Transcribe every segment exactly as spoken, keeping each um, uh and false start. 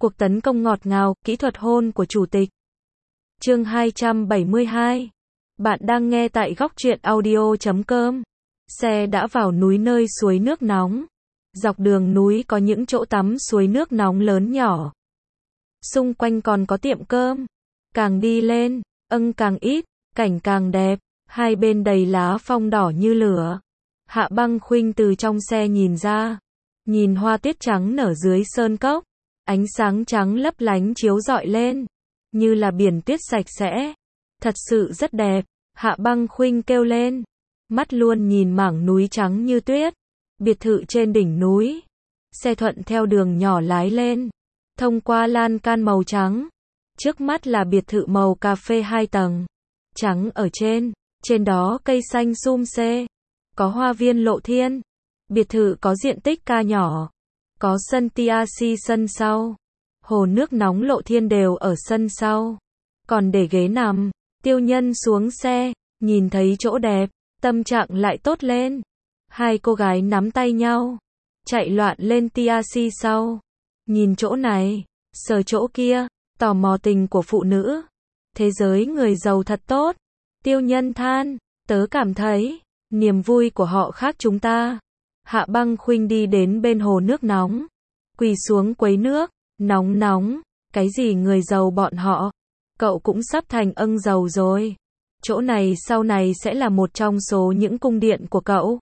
Cuộc tấn công ngọt ngào, kỹ thuật hôn của chủ tịch. Chương hai trăm bảy mươi hai. Bạn đang nghe tại góc truyện audio chấm com. Xe đã vào núi nơi suối nước nóng. Dọc đường núi có những chỗ tắm suối nước nóng lớn nhỏ. Xung quanh còn có tiệm cơm. Càng đi lên, âng càng ít, cảnh càng đẹp, hai bên đầy lá phong đỏ như lửa. Hạ Băng Khuynh từ trong xe nhìn ra, nhìn hoa tuyết trắng nở dưới sơn cốc, ánh sáng trắng lấp lánh chiếu rọi lên, như là biển tuyết sạch sẽ. Thật sự rất đẹp, Hạ Băng Khuynh kêu lên, mắt luôn nhìn mảng núi trắng như tuyết, biệt thự trên đỉnh núi. Xe thuận theo đường nhỏ lái lên, thông qua lan can màu trắng. Trước mắt là biệt thự màu cà phê hai tầng, trắng ở trên, trên đó cây xanh sum xê, có hoa viên lộ thiên. Biệt thự có diện tích ca nhỏ, có sân tê xê sân sau, hồ nước nóng lộ thiên đều ở sân sau, còn để ghế nằm. Tiêu Nhân xuống xe, nhìn thấy chỗ đẹp, tâm trạng lại tốt lên. Hai cô gái nắm tay nhau, chạy loạn lên tê xê sau, nhìn chỗ này, sờ chỗ kia, tò mò tình của phụ nữ. Thế giới người giàu thật tốt. Tiêu Nhân than, tớ cảm thấy, niềm vui của họ khác chúng ta. Hạ Băng Khuynh đi đến bên hồ nước nóng, quỳ xuống quấy nước, nóng nóng, cái gì người giàu bọn họ, cậu cũng sắp thành âng giàu rồi. Chỗ này sau này sẽ là một trong số những cung điện của cậu.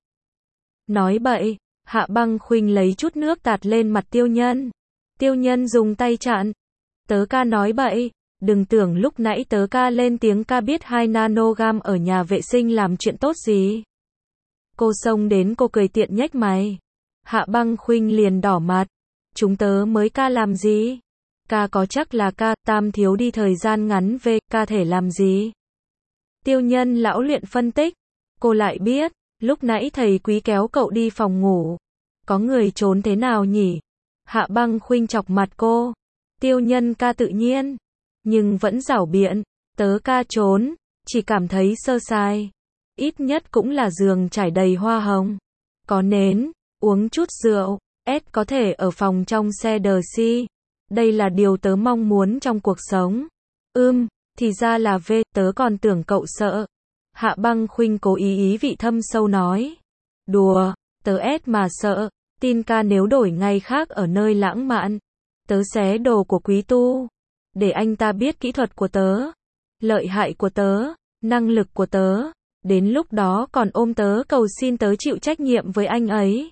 Nói bậy, Hạ Băng Khuynh lấy chút nước tạt lên mặt Tiêu Nhân. Tiêu Nhân dùng tay chặn. Tớ ca nói bậy, đừng tưởng lúc nãy tớ ca lên tiếng ca biết hai nanogam ở nhà vệ sinh làm chuyện tốt gì. Cô xông đến cô cười tiện nhếch mày. Hạ Băng Khuynh liền đỏ mặt. Chúng tớ mới ca làm gì? Ca có chắc là ca, tam thiếu đi thời gian ngắn về, ca thể làm gì? Tiêu Nhân lão luyện phân tích. Cô lại biết, lúc nãy thầy quý kéo cậu đi phòng ngủ. Có người trốn thế nào nhỉ? Hạ Băng Khuynh chọc mặt cô. Tiêu Nhân ca tự nhiên, nhưng vẫn giảo biện. Tớ ca trốn, chỉ cảm thấy sơ sài. Ít nhất cũng là giường trải đầy hoa hồng, có nến, uống chút rượu, ép có thể ở phòng trong xe đờ si. Đây là điều tớ mong muốn trong cuộc sống. Ưm, thì ra là về, tớ còn tưởng cậu sợ. Hạ Băng Khuynh cố ý ý vị thâm sâu nói. Đùa, tớ ép mà sợ, tin ca nếu đổi ngày khác ở nơi lãng mạn. Tớ xé đồ của quý tu, để anh ta biết kỹ thuật của tớ, lợi hại của tớ, năng lực của tớ. Đến lúc đó còn ôm tớ cầu xin tớ chịu trách nhiệm với anh ấy.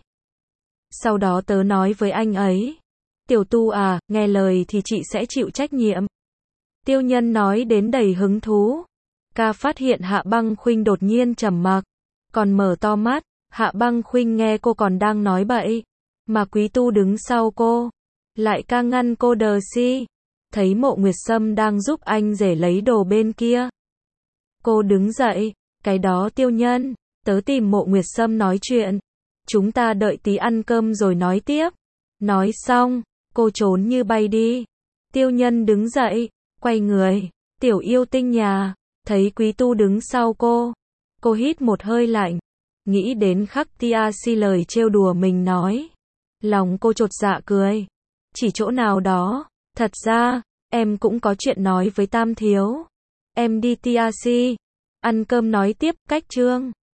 Sau đó tớ nói với anh ấy, tiểu tu à, nghe lời thì chị sẽ chịu trách nhiệm. Tiêu Nhân nói đến đầy hứng thú. Ca phát hiện Hạ Băng Khuynh đột nhiên trầm mặc, còn mở to mắt. Hạ Băng Khuynh nghe cô còn đang nói bậy, mà quý tu đứng sau cô, lại ca ngăn cô đờ si. Thấy Mộ Nguyệt Sâm đang giúp anh rể lấy đồ bên kia, cô đứng dậy. Cái đó Tiêu Nhân, tớ tìm Mộ Nguyệt Sâm nói chuyện. Chúng ta đợi tí ăn cơm rồi nói tiếp. Nói xong, cô trốn như bay đi. Tiêu Nhân đứng dậy, quay người. Tiểu yêu tinh nhà, thấy quý tu đứng sau cô. Cô hít một hơi lạnh, nghĩ đến khắc tê xê lời trêu đùa mình nói. Lòng cô chột dạ cười. Chỉ chỗ nào đó, thật ra, em cũng có chuyện nói với tam thiếu. Em đi tê xê. Ăn cơm nói tiếp, cách chương.